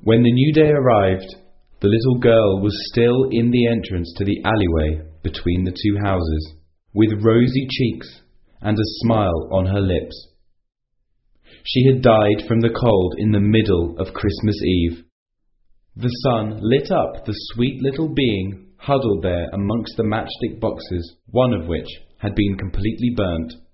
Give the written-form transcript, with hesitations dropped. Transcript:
When the new day arrived, the little girl was still in the entrance to the alleyway between the two houses, with rosy cheeks and a smile on her lips. She had died from the cold in the middle of Christmas Eve. The sun lit up the sweet little being huddled there amongst the matchstick boxes, one of which had been completely burnt.